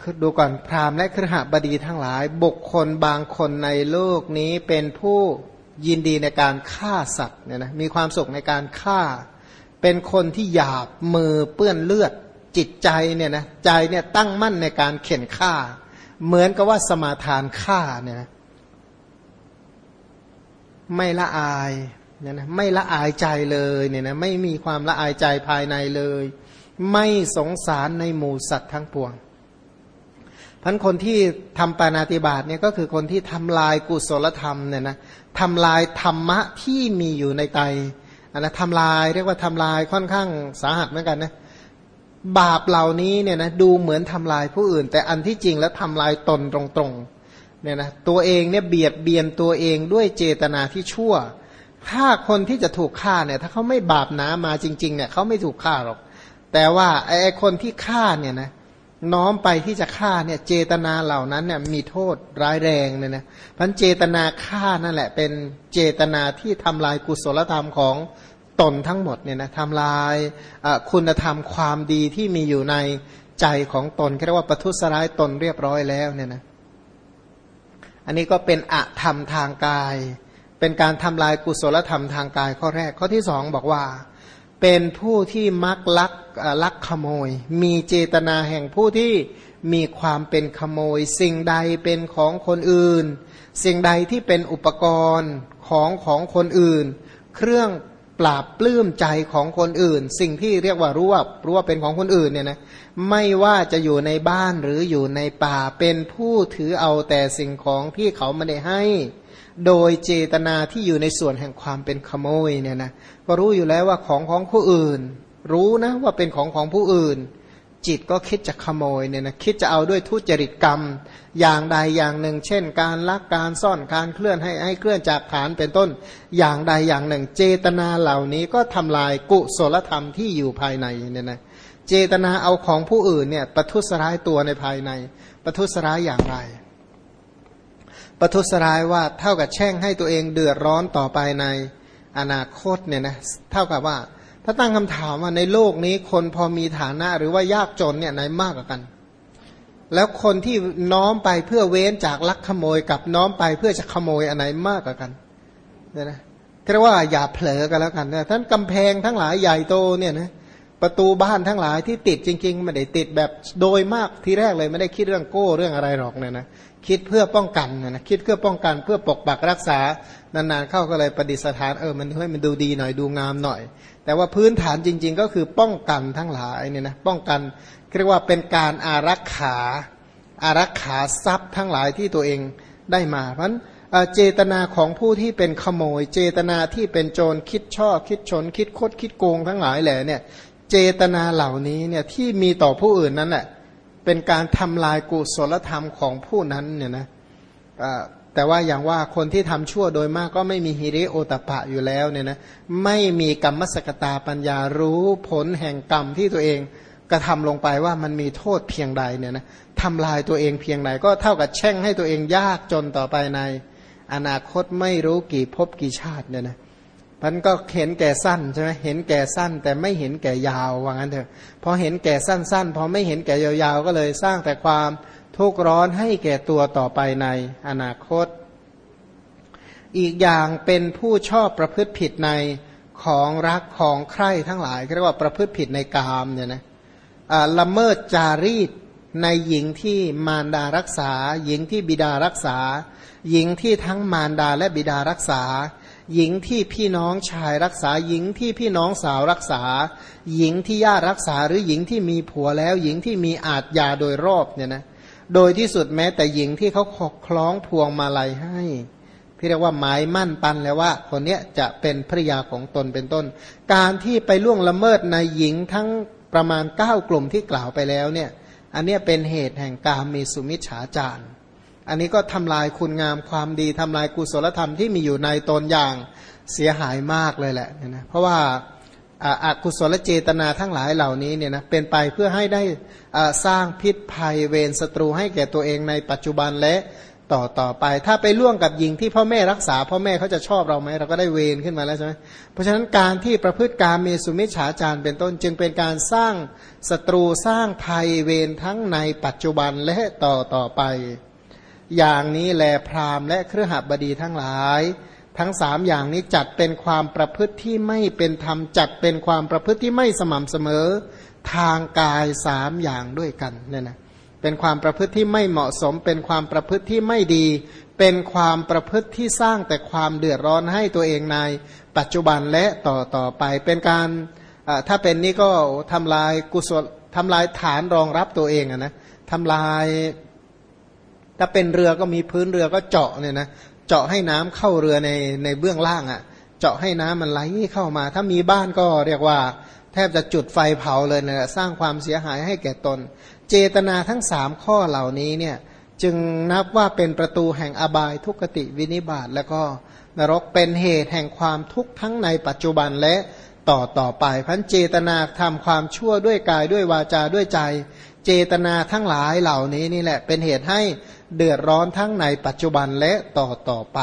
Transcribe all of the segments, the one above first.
ดูก่อนพราหมณ์และคฤหบดีทั้งหลายบุคคลบางคนในโลกนี้เป็นผู้ยินดีในการฆ่าสัตว์เนี่ยนะมีความสุขในการฆ่าเป็นคนที่หยาบมือเปื้อนเลือดจิตใจเนี่ยนะใจเนี่ยตั้งมั่นในการเข็นฆ่าเหมือนกับว่าสมาทานฆ่าเนี่ยนะไม่ละอายเนี่ยนะไม่ละอายใจเลยเนี่ยนะไม่มีความละอายใจภายในเลยไม่สงสารในหมู่สัตว์ทั้งปวงพันคนที่ทำปาณาติบาตเนี่ยก็คือคนที่ทำลายกุศลธรรมเนี่ยนะทำลายธรรมะที่มีอยู่ในใจนะทำลายเรียกว่าทำลายค่อนข้างสาหัสเหมือนกันนะบาปเหล่านี้เนี่ยนะดูเหมือนทำลายผู้อื่นแต่อันที่จริงแล้วทำลายตนตรงๆเนี่ยนะตัวเองเนี่ยเบียดเบียนตัวเองด้วยเจตนาที่ชั่วถ้าคนที่จะถูกฆ่าเนี่ยถ้าเขาไม่บาปหนามาจริงๆเนี่ยเขาไม่ถูกฆ่าหรอกแต่ว่าไอ้คนที่ฆ่าเนี่ยนะน้อมไปที่จะฆ่าเนี่ยเจตนาเหล่านั้นเนี่ยมีโทษร้ายแรงเนี่ยนะเพราะเจตนาฆ่านั่นแหละเป็นเจตนาที่ทำลายกุศลธรรมของตนทั้งหมดเนี่ยนะทำลายคุณธรรมความดีที่มีอยู่ในใจของตนเรียกว่าประทุษร้ายตนเรียบร้อยแล้วเนี่ยนะอันนี้ก็เป็นอธรรมทางกายเป็นการทำลายกุศลธรรมทางกายข้อแรกข้อที่สองบอกว่าเป็นผู้ที่มักลักขโมยมีเจตนาแห่งผู้ที่มีความเป็นขโมยสิ่งใดเป็นของคนอื่นสิ่งใดที่เป็นอุปกรณ์ของคนอื่นเครื่องปราบปลื้มใจของคนอื่นสิ่งที่เรียกว่ารู้ว่าเป็นของคนอื่นเนี่ยนะไม่ว่าจะอยู่ในบ้านหรืออยู่ในป่าเป็นผู้ถือเอาแต่สิ่งของที่เขาไม่ได้ให้โดยเจตนาที่อยู่ในส่วนแห่งความเป็นขโมยเนี่ยนะก็รู้อยู่แล้วว่าของผู้อื่นรู้นะว่าเป็นของผู้อื่นจิตก็คิดจะขโมยเนี่ยนะคิดจะเอาด้วยทุจริตกรรมอย่างใดอย่างหนึ่งเช่นการลักการซ่อนการเคลื่อนให้เคลื่อนจากฐานเป็นต้นอย่างใดอย่างหนึ่งเจตนาเหล่านี้ก็ทำลายกุศลธรรมที่อยู่ภายในเนี่ยนะเจตนาเอาของผู้อื่นเนี่ยประทุษร้ายตัวในภายในประทุษร้ายอย่างไรประทุษร้ายว่าเท่ากับแช่งให้ตัวเองเดือดร้อนต่อไปในอนาคตเนี่ยนะเท่ากับว่าถ้าตั้งคำถามว่าในโลกนี้คนพอมีฐานะหรือว่ายากจนเนี่ยไหนมากกว่ากันแล้วคนที่น้อมไปเพื่อเว้นจากลักขโมยกับน้อมไปเพื่อจะขโมยอันไหนมากกว่ากันเนี่ยนะเรียกว่าอย่าเผลอกันแล้วกันนะท่านกำแพงทั้งหลายใหญ่โตเนี่ยนะประตูบ้านทั้งหลายที่ติดจริงๆไม่ได้ติดแบบโดยมากทีแรกเลยไม่ได้คิดเรื่องโก้เรื่องอะไรหรอกเนี่ยนะคิดเพื่อป้องกันนะคิดเพื่อป้องกันเพื่อปกปักรักษานานๆเข้าก็เลยประดิษฐานมันให้มันดูดีหน่อยดูงามหน่อยแต่ว่าพื้นฐานจริงๆก็คือป้องกันทั้งหลายเนี่ยนะป้องกันเรียกว่าเป็นการอารักขาทรัพย์ทั้งหลายที่ตัวเองได้มาเพราะฉะนั้นเจตนาของผู้ที่เป็นขโมยเจตนาที่เป็นโจรคิดช่อคิดฉนคิดคดคิดโกงทั้งหลายแหละเนี่ยเจตนาเหล่านี้เนี่ยที่มีต่อผู้อื่นนั้นแหละเป็นการทำลายกุศลธรรมของผู้นั้นเนี่ยนะแต่ว่าอย่างว่าคนที่ทำชั่วโดยมากก็ไม่มีฮิริโอตปะอยู่แล้วเนี่ยนะไม่มีกรรมสกตาปัญญารู้ผลแห่งกรรมที่ตัวเองกระทำลงไปว่ามันมีโทษเพียงใดเนี่ยนะทำลายตัวเองเพียงใดก็เท่ากับแช่งให้ตัวเองยากจนต่อไปในอนาคตไม่รู้กี่ภพกี่ชาติเนี่ยนะมันก็เห็นแก่สั้นใช่ไหมเห็นแก่สั้นแต่ไม่เห็นแก่ยาวว่างั้นเถอะพอเห็นแก่สั้นพอไม่เห็นแก่ยาวๆก็เลยสร้างแต่ความทุกข์ร้อนให้แก่ตัวต่อไปในอนาคตอีกอย่างเป็นผู้ชอบประพฤติผิดในของรักของใคร่ทั้งหลายเรียกว่าประพฤติผิดในกามเนี่ยนะละเมิดจารีตในหญิงที่มารดารักษาหญิงที่บิดารักษาหญิงที่ทั้งมารดาและบิดารักษาหญิงที่พี่น้องชายรักษาหญิงที่พี่น้องสาวรักษาหญิงที่ญาติรักษาหรือหญิงที่มีผัวแล้วหญิงที่มีอาทยาโดยรอบเนี่ยนะโดยที่สุดแม้แต่หญิงที่เขาคล้องพวงมาลัยให้ที่เรียกว่าหมายมั่นปันแล้วว่าคนเนี้ยจะเป็นภริยาของตนเป็นต้นการที่ไปล่วงละเมิดในหญิงทั้งประมาณ9กลุ่มที่กล่าวไปแล้วเนี่ยอันนี้เป็นเหตุแห่งกามมีสุมิจฉาจาร อันนี้ก็ทำลายคุณงามความดีทำลายกุศลธรรมที่มีอยู่ในตนอย่างเสียหายมากเลยแหละนะเพราะว่าอกุศลเจตนาทั้งหลายเหล่านี้เนี่ยนะเป็นไปเพื่อให้ได้สร้างพิษภัยเวรศัตรูให้แก่ตัวเองในปัจจุบันและต่อไปถ้าไปล่วงกับหญิงที่พ่อแม่รักษาพ่อแม่เขาจะชอบเราไหมเราก็ได้เวรขึ้นมาแล้วใช่ไหมเพราะฉะนั้นการที่ประพฤติกามเมสุมิจฉาจารเป็นต้นจึงเป็นการสร้างศัตรูสร้างภัยเวรทั้งในปัจจุบันและต่อไปอย่างนี้แลพราหมณ์และเครือหบดีทั้งหลายทั้งสามอย่างนี้จัดเป็นความประพฤติที่ไม่เป็นธรรมจัดเป็นความประพฤติที่ไม่สม่ำเสมอทางกายสามอย่างด้วยกันเนี่ยนะเป็นความประพฤติที่ไม่เหมาะสมเป็นความประพฤติที่ไม่ดีเป็นความประพฤติที่สร้างแต่ความเดือดร้อนให้ตัวเองในปัจจุบันและต่อไปเป็นการถ้าเป็นนี่ก็ทำลายกุศลทำลายฐานรองรับตัวเองนะทำลายถ้าเป็นเรือก็มีพื้นเรือก็เจาะเนี่ยนะเจาะให้น้ำเข้าเรือในเบื้องล่างอ่ะเจาะให้น้ำมันไหลเข้ามาถ้ามีบ้านก็เรียกว่าแทบจะจุดไฟเผาเลยนะสร้างความเสียหายให้แก่ตนเจตนาทั้ง3ข้อเหล่านี้เนี่ยจึงนับว่าเป็นประตูแห่งอบายทุกขติวินิบาตแล้วก็นรกเป็นเหตุแห่งความทุกข์ทั้งในปัจจุบันและต่อไปพันเจตนาทำความชั่วด้วยกายด้วยวาจาด้วยใจเจตนาทั้งหลายเหล่านี้นี่แหละเป็นเหตุให้เดือดร้อนทั้งในปัจจุบันและต่อไป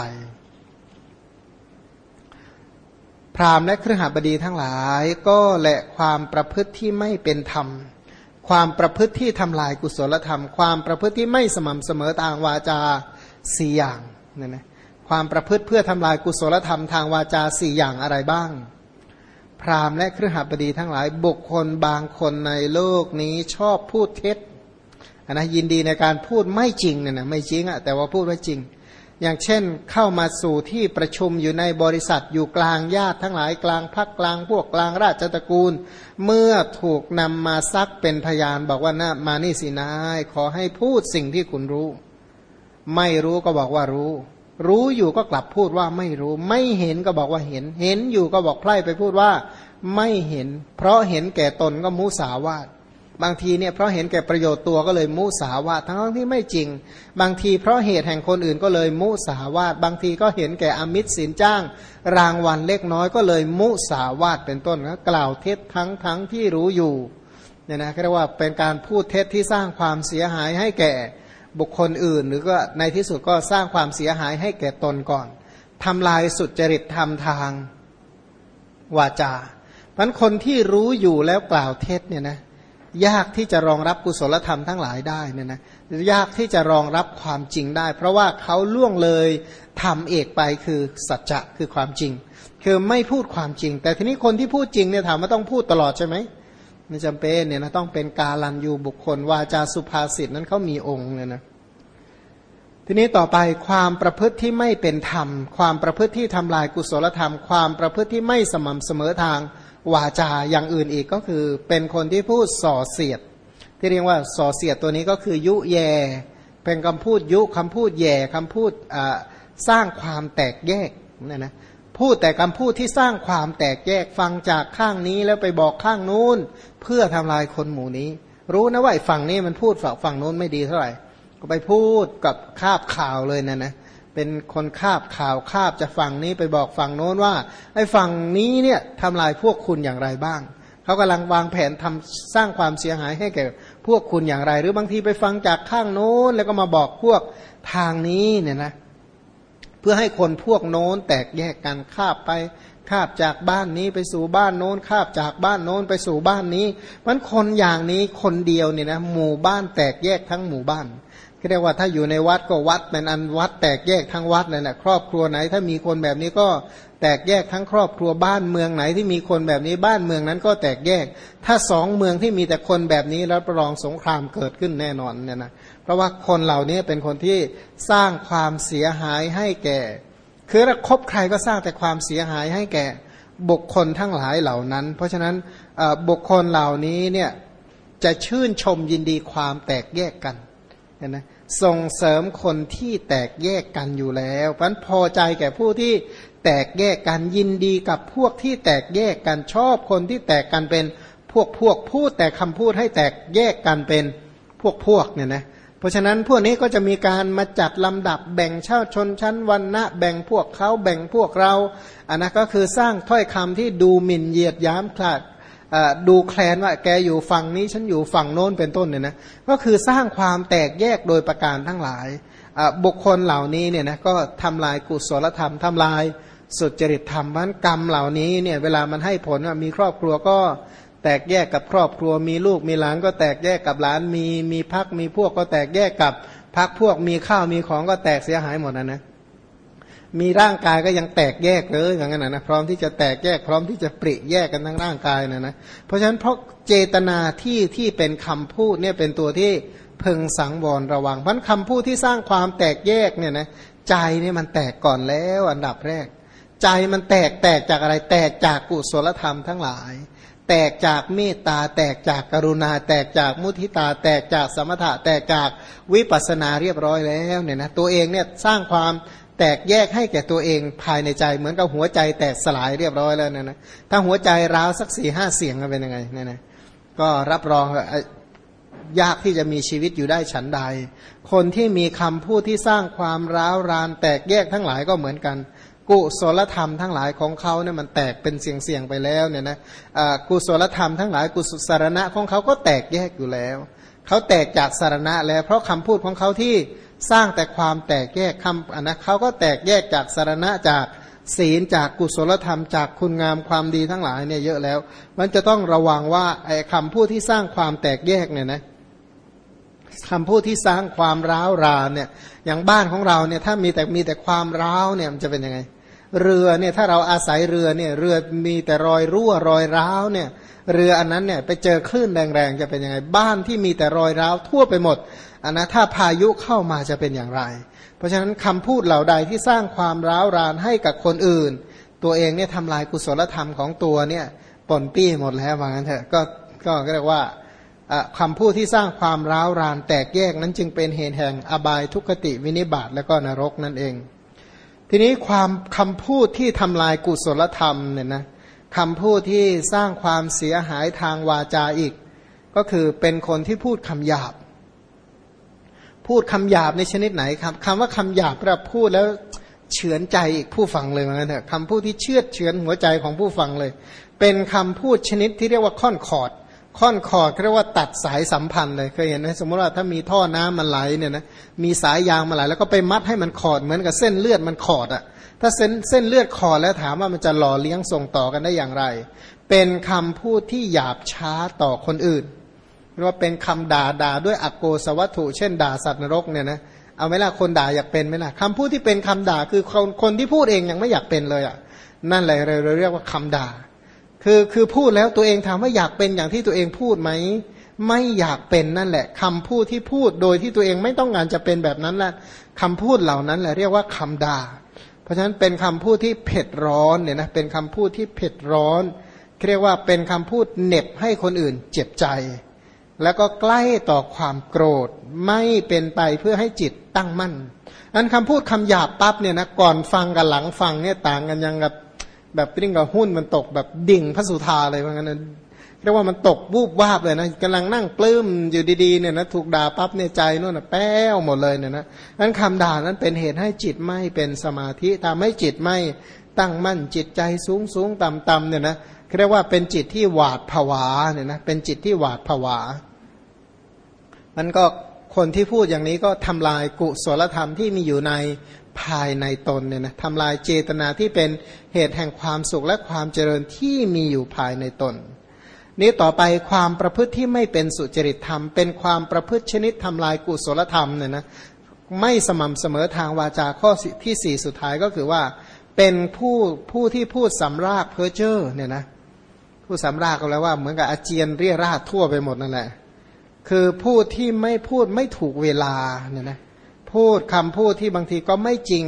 พราหมณ์และเครือหบดีทั้งหลายก็แหละความประพฤติที่ไม่เป็นธรรมความประพฤติที่ทำลายกุศลธรรมความประพฤติที่ไม่สม่ำเสมอทางวาจา4อย่างเนี่ยนะความประพฤติเพื่อทำลายกุศลธรรมทางวาจา4อย่างอะไรบ้างพราหมณ์และเครือหบดีทั้งหลายบุคคลบางคนในโลกนี้ชอบพูดเท็จนะยินดีในการพูดไม่จริงเนี่ยนะไม่จริงอะแต่ว่าพูดว่าจริงอย่างเช่นเข้ามาสู่ที่ประชุมอยู่ในบริษัทอยู่กลางญาติทั้งหลายกลางพรรคกลางพวกกลางราชตระกูลเมื่อถูกนำมาซักเป็นพยานบอกว่านะมานี่สินายขอให้พูดสิ่งที่คุณรู้ไม่รู้ก็บอกว่ารู้รู้อยู่ก็กลับพูดว่าไม่รู้ไม่เห็นก็บอกว่าเห็นเห็นอยู่ก็บอกไพร่ไปพูดว่าไม่เห็นเพราะเห็นแก่ตนก็มุสาวาทบางทีเนี่ยเพราะเห็นแก่ประโยชน์ตัวก็เลยมุสาวาททั้งที่ไม่จริงบางทีเพราะเหตุแห่งคนอื่นก็เลยมุสาวาทบางทีก็เห็นแก่อมิตรสินจ้างรางวัลเล็กน้อยก็เลยมุสาวาทเป็นต้นนะกล่าวเท็จทั้งที่รู้อยู่เนี่ยนะเรียกว่าเป็นการพูดเท็จที่สร้างความเสียหายให้แก่บุคคลอื่นหรือก็ในที่สุดก็สร้างความเสียหายให้แก่ตนก่อนทำลายสุจริตธรรมทางวาจาเพราะคนที่รู้อยู่แล้วกล่าวเท็จเนี่ยนะยากที่จะรองรับกุศลธรรมทั้งหลายได้เนี่ยนะยากที่จะรองรับความจริงได้เพราะว่าเขาล่วงเลยทำเอกไปคือสัจจะคือความจริงคือไม่พูดความจริงแต่ทีนี้คนที่พูดจริงเนี่ยถามว่าต้องพูดตลอดใช่ไหมไม่จำเป็นเนี่ยนะต้องเป็นกาลันยูบุคคลวาจาสุภาษิตนั้นเขามีองค์เนี่ยนะทีนี้ต่อไปความประพฤติที่ไม่เป็นธรรมความประพฤติที่ทำลายกุศลธรรมความประพฤติที่ไม่สม่ำเสมอทางวาจาอย่างอื่นอีกก็คือเป็นคนที่พูดส่อเสียดที่เรียกว่าส่อเสียดตัวนี้ก็คือยุแยเป็นคำพูดยุคำพูดแย่คำพูดสร้างความแตกแยกเนี่ยนะพูดแต่คำพูดที่สร้างความแตกแยกฟังจากข้างนี้แล้วไปบอกข้างนู้นเพื่อทำลายคนหมู่นี้รู้นะว่าฝั่งนี้มันพูดฝั่งนู้นไม่ดีเท่าไหร่ก็ไปพูดกับคาบข่าวเลยนะเป็นคนคาบข่าวคาบจะฝั่งนี้ไปบอกฝั่งโน้นว่าไอ้ฝั่งนี้เนี่ยทำลายพวกคุณอย่างไรบ้างเขากำลังวางแผนทำสร้างความเสียหายให้แก่พวกคุณอย่างไรหรือบางทีไปฟังจากข้างโน้นแล้วก็มาบอกพวกทางนี้เนี่ยนะเพื่อให้คนพวกโน้นแตกแยกกันคาบไปคาบจากบ้านนี้ไปสู่บ้านโน้นคาบจากบ้านโน้นไปสู่บ้านนี้มันคนอย่างนี้คนเดียวเนี่ยนะหมู่บ้านแตกแยกทั้งหมู่บ้านเรียกว่าถ้าอยู่ในวัดก็วัดเป็นอันวัดแตกแยกทั้งวัดเลยแหละครอบครัวไหนถ้ามีคนแบบนี้ก็แตกแยกทั้งครอบครัวบ้านเมืองไหนที่มีคนแบบนี้บ้านเมืองนั้นก็แตกแยกถ้า2เมืองที่มีแต่คนแบบนี้แล้วประลองสงครามเกิดขึ้นแน่นอนเนี่ยนะเพราะว่าคนเหล่านี้เป็นคนที่สร้างความเสียหายให้แก่คือถ้าคบใครก็สร้างแต่ความเสียหายให้แก่บุคคลทั้งหลายเหล่านั้นเพราะฉะนั้นบุคคลเหล่านี้เนี่ยจะชื่นชมยินดีความแตกแยกกันนะส่งเสริมคนที่แตกแยกกันอยู่แล้วเพราะฉะนั้นพอใจแก่ผู้ที่แตกแยกกันยินดีกับพวกที่แตกแยกกันชอบคนที่แตกกันเป็นพวกพูดแต่คำพูดให้แตกแยกกันเป็นพวกเนี่ยนะเพราะฉะนั้นพวกนี้ก็จะมีการมาจัดลำดับแบ่งชนชั้นวรรณะแบ่งพวกเขาแบ่งพวกเราอันนั้นก็คือสร้างถ้อยคำที่ดูหมิ่นเหยียดหยามคลาดดูแคลนว่าแกอยู่ฝั่งนี้ฉันอยู่ฝั่งโน้นเป็นต้นเนี่ยนะก็คือสร้างความแตกแยกโดยประการทั้งหลายบุคคลเหล่านี้เนี่ยนะก็ทำลายกุศลธรรมทำลายสุจริตธรรมเพราะฉะนั้นกรรมเหล่านี้เนี่ยเวลามันให้ผลมีครอบครัวก็แตกแยกกับครอบครัวมีลูกมีหลานก็แตกแยกกับหลานมีพรรคมีพวกก็แตกแยกกับพรรคพวกมีข้าวมีของก็แตกเสียหายหมดนะมีร่างกายก็ยังแตกแยกเลยอย่างนั้นนะพร้อมที่จะแตกแยกพร้อมที่จะปริแยกกันทั้งร่างกายนะเพราะฉะนั้นเพราะเจตนาที่เป็นคำพูดเนี่ยเป็นตัวที่พึงสังวรระวังเพราะคำพูดที่สร้างความแตกแยกเนี่ยนะใจเนี่ยมันแตกก่อนแล้วอันดับแรกใจมันแตกจากอะไรแตกจากกุศลธรรมทั้งหลายแตกจากเมตตาแตกจากกรุณาแตกจากมุทิตาแตกจากสมถะแตกจากวิปัสสนาเรียบร้อยแล้วเนี่ยนะตัวเองเนี่ยสร้างความแตกแยกให้แก่ตัวเองภายในใจเหมือนกับหัวใจแตกสลายเรียบร้อยแล้วนะถ้าหัวใจร้าวสัก4-5เสียงจะเป็นยังไงเนี่ยนะก็รับรองยากที่จะมีชีวิตอยู่ได้ฉันใดคนที่มีคำพูดที่สร้างความร้าวรานแตกแยกทั้งหลายก็เหมือนกันกุศลธรรมทั้งหลายของเขาเนี่ยมันแตกเป็นเสียงๆไปแล้วเนี่ยนะกุศลธรรมทั้งหลายกุศลสารณะของเขาก็แตกแยกอยู่แล้วเขาแตกจากสารณะแล้วเพราะคำพูดของเขาที่สร้างแต่ความแตกแยกเขาก็แตกแยกจากสารณะจากศีลจากกุศลธรรมจากคุณงามความดีทั้งหลายเนี่ยเยอะแล้วมันจะต้องระวังว่าไอ้คำพูดที่สร้างความแตกแยกเนี่ยนะคำพูดที่สร้างความร้าวรานเนี่ยอย่างบ้านของเราเนี่ยถ้ามีแต่ความร้าวเนี่ยมันจะเป็นยังไงเรือเนี่ยถ้าเราอาศัยเรือเนี่ยเรือมีแต่รอยรั่วรอยร้าวเนี่ยเรืออันนั้นเนี่ยไปเจอคลื่นแรงๆจะเป็นยังไงบ้านที่มีแต่รอยร้าวทั่วไปหมดอันนะถ้าพายุเข้ามาจะเป็นอย่างไรเพราะฉะนั้นคำพูดเหล่าใดที่สร้างความร้าวรานให้กับคนอื่นตัวเองเนี่ยทำลายกุศลธรรมของตัวเนี่ยปนปี้หมดแล้วว่างั้นเถอะก็เรียกว่าคำพูดที่สร้างความร้าวรานแตกแยกนั้นจึงเป็นเหตุแห่งอบายทุกขติวินิบาตและก็นรกนั่นเองทีนี้คำพูดที่ทำลายกุศลธรรมเนี่ยนะคำพูดที่สร้างความเสียหายทางวาจาอีกก็คือเป็นคนที่พูดคำหยาบพูดคำหยาบในชนิดไหนครับคำว่าคำหยาบเราพูดแล้วเฉือนใจอีกผู้ฟังเลยเหมือนกันเถอะคำพูดที่เฉือนหัวใจของผู้ฟังเลยเป็นคำพูดชนิดที่เรียกว่าค่อนขอดเรียกว่าตัดสายสัมพันธ์เลยเคยเห็นไหมสมมติว่าถ้ามีท่อน้ำมันไหลเนี่ยนะมีสายยางมาไหลแล้วก็ไปมัดให้มันขอดเหมือนกับเส้นเลือดมันขอดอ่ะถ้าเส้นเลือดขอดแล้วถามว่ามันจะหล่อเลี้ยงส่งต่อกันได้อย่างไรเป็นคำพูดที่หยาบช้าต่อคนอื่นเรียกว่าเป็นคำด่าด้วยอโกสวัตถุเช่นด่าสัตว์นรกเนี่ยนะเอาไหมล่ะคนด่าอยากเป็นไหมล่ะคำพูดที่เป็นคำด่าคือคนที่พูดเองยังไม่อยากเป็นเลยอ่ะนั่นแหละเราเรียกว่าคำด่าคือพูดแล้วตัวเองถามว่าอยากเป็นอย่างที่ตัวเองพูดไหมไม่อยากเป็นนั่นแหละคำพูดที่พูดโดยที่ตัวเองไม่ต้องการจะเป็นแบบนั้นแหละคำพูดเหล่านั้นแหละเรียกว่าคำด่าเพราะฉะนั้นเป็นคำพูดที่เผ็ดร้อนเนี่ยนะเป็นคำพูดที่เผ็ดร้อนเรียกว่าเป็นคำพูดเหน็บให้คนอื่นเจ็บใจแล้วก็ใกล้ต่อความโกรธไม่เป็นไปเพื่อให้จิตตั้งมั่นอันคำพูดคำหยาบปั๊บเนี่ยนะก่อนฟังกับหลังฟังเนี่ยต่างกันยังแบบริ่งกับหุ้นมันตกแบบดิ่งพระสุธาเลยว่างั้นเรียกว่ามันตกวูบวาบเลยนะกำลังนั่งปลื้มอยู่ดีๆเนี่ยนะถูกด่าปั๊บเนี่ยใจนู่นน่ะแป้วหมดเลยเนี่ยนะนั้นคำด่านั้นเป็นเหตุให้จิตไม่เป็นสมาธิทำให้จิตไม่ตั้งมั่นจิตใจสูงต่ำเนี่ยนะเรียกว่าเป็นจิตที่หวาดผวาเนี่ยนะเป็นจิตที่หวาดผวามันก็คนที่พูดอย่างนี้ก็ทำลายกุศลธรรมที่มีอยู่ในภายในตนเนี่ยนะทำลายเจตนาที่เป็นเหตุแห่งความสุขและความเจริญที่มีอยู่ภายในตนนี้ต่อไปความประพฤติที่ไม่เป็นสุจริตธรรมเป็นความประพฤติชนิดทำลายกุศลธรรมเนี่ยนะไม่สม่ำเสมอทางวาจาข้อที่4สุดท้ายก็คือว่าเป็นผู้ที่พูดสำรากเพ้อเจ้อเนี่ยนะพูดสำรากก็แล้วว่าเหมือนกับอาเจียนเรี่ยราดทั่วไปหมดนั่นแหละคือพูดที่ไม่พูดไม่ถูกเวลาเนี่ยนะพูดคำพูดที่บางทีก็ไม่จริง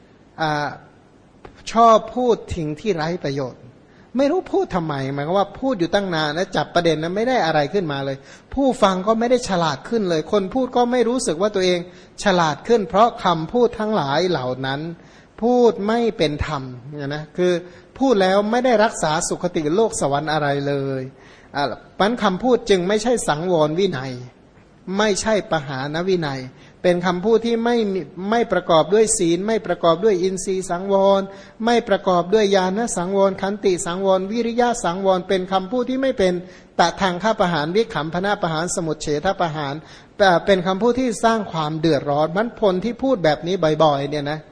ชอบพูดทิ้งที่ไร้ประโยชน์ไม่รู้พูดทำไมหมายความว่าพูดอยู่ตั้งนานแล้วจับประเด็นนั้นไม่ได้อะไรขึ้นมาเลยผู้ฟังก็ไม่ได้ฉลาดขึ้นเลยคนพูดก็ไม่รู้สึกว่าตัวเองฉลาดขึ้นเพราะคำพูดทั้งหลายเหล่านั้นพูดไม่เป็นธรรมเนี่ยนะคือพูดแล้วไม่ได้รักษาสุขติโลกสวรรค์อะไรเลยปั้นคำพูดจึงไม่ใช่สังวรวินัยไม่ใช่ปหานวินัยเป็นคำพูดที่ไม่ประกอบด้วยศีลไม่ประกอบด้วยอินทรีย์สังวรไม่ประกอบด้วยญาณสังวรขันติสังวรวิริยะสังวรเป็นคำพูดที่ไม่เป็นตะทางข้าประหารวิขำพนาประหารสมุทเฉทประหารเป็นคำพูดที่สร้างความเดือดร้อนมันพลที่พูดแบบนี้บ่อยๆเนี่ยนะ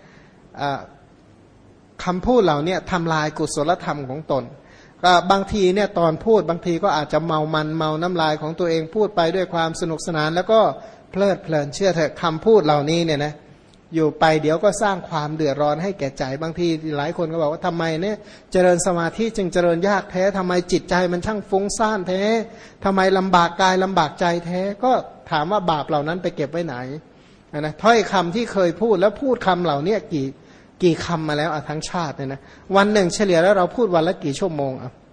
คำพูดเหล่านี้ทำลายกุศลธรรมของตนบางทีเนี่ยตอนพูดบางทีก็อาจจะเมามันเมาน้ำลายของตัวเองพูดไปด้วยความสนุกสนานแล้วก็เพลิดเพลินเชื่อเถอะคำพูดเหล่านี้เนี่ยนะอยู่ไปเดี๋ยวก็สร้างความเดือดร้อนให้แก่ใจบางทีหลายคนก็บอกว่าทำไมเนี่ยเจริญสมาธิจึงเจริญยากแท้ทำไมจิตใจมันช่างฟุ้งซ่านแท้ทำไมลำบากกายลำบากใจแท้ก็ถามว่าบาปเหล่านั้นไปเก็บไว้ไหนนะถ้อยคำที่เคยพูดแล้วพูดคำเหล่านี้กี่คำมาแล้วทั้งชาติเนี่ยนะวันหนึ่งเฉลี่ยแล้วเราพูดวันละกี่ชั่วโมง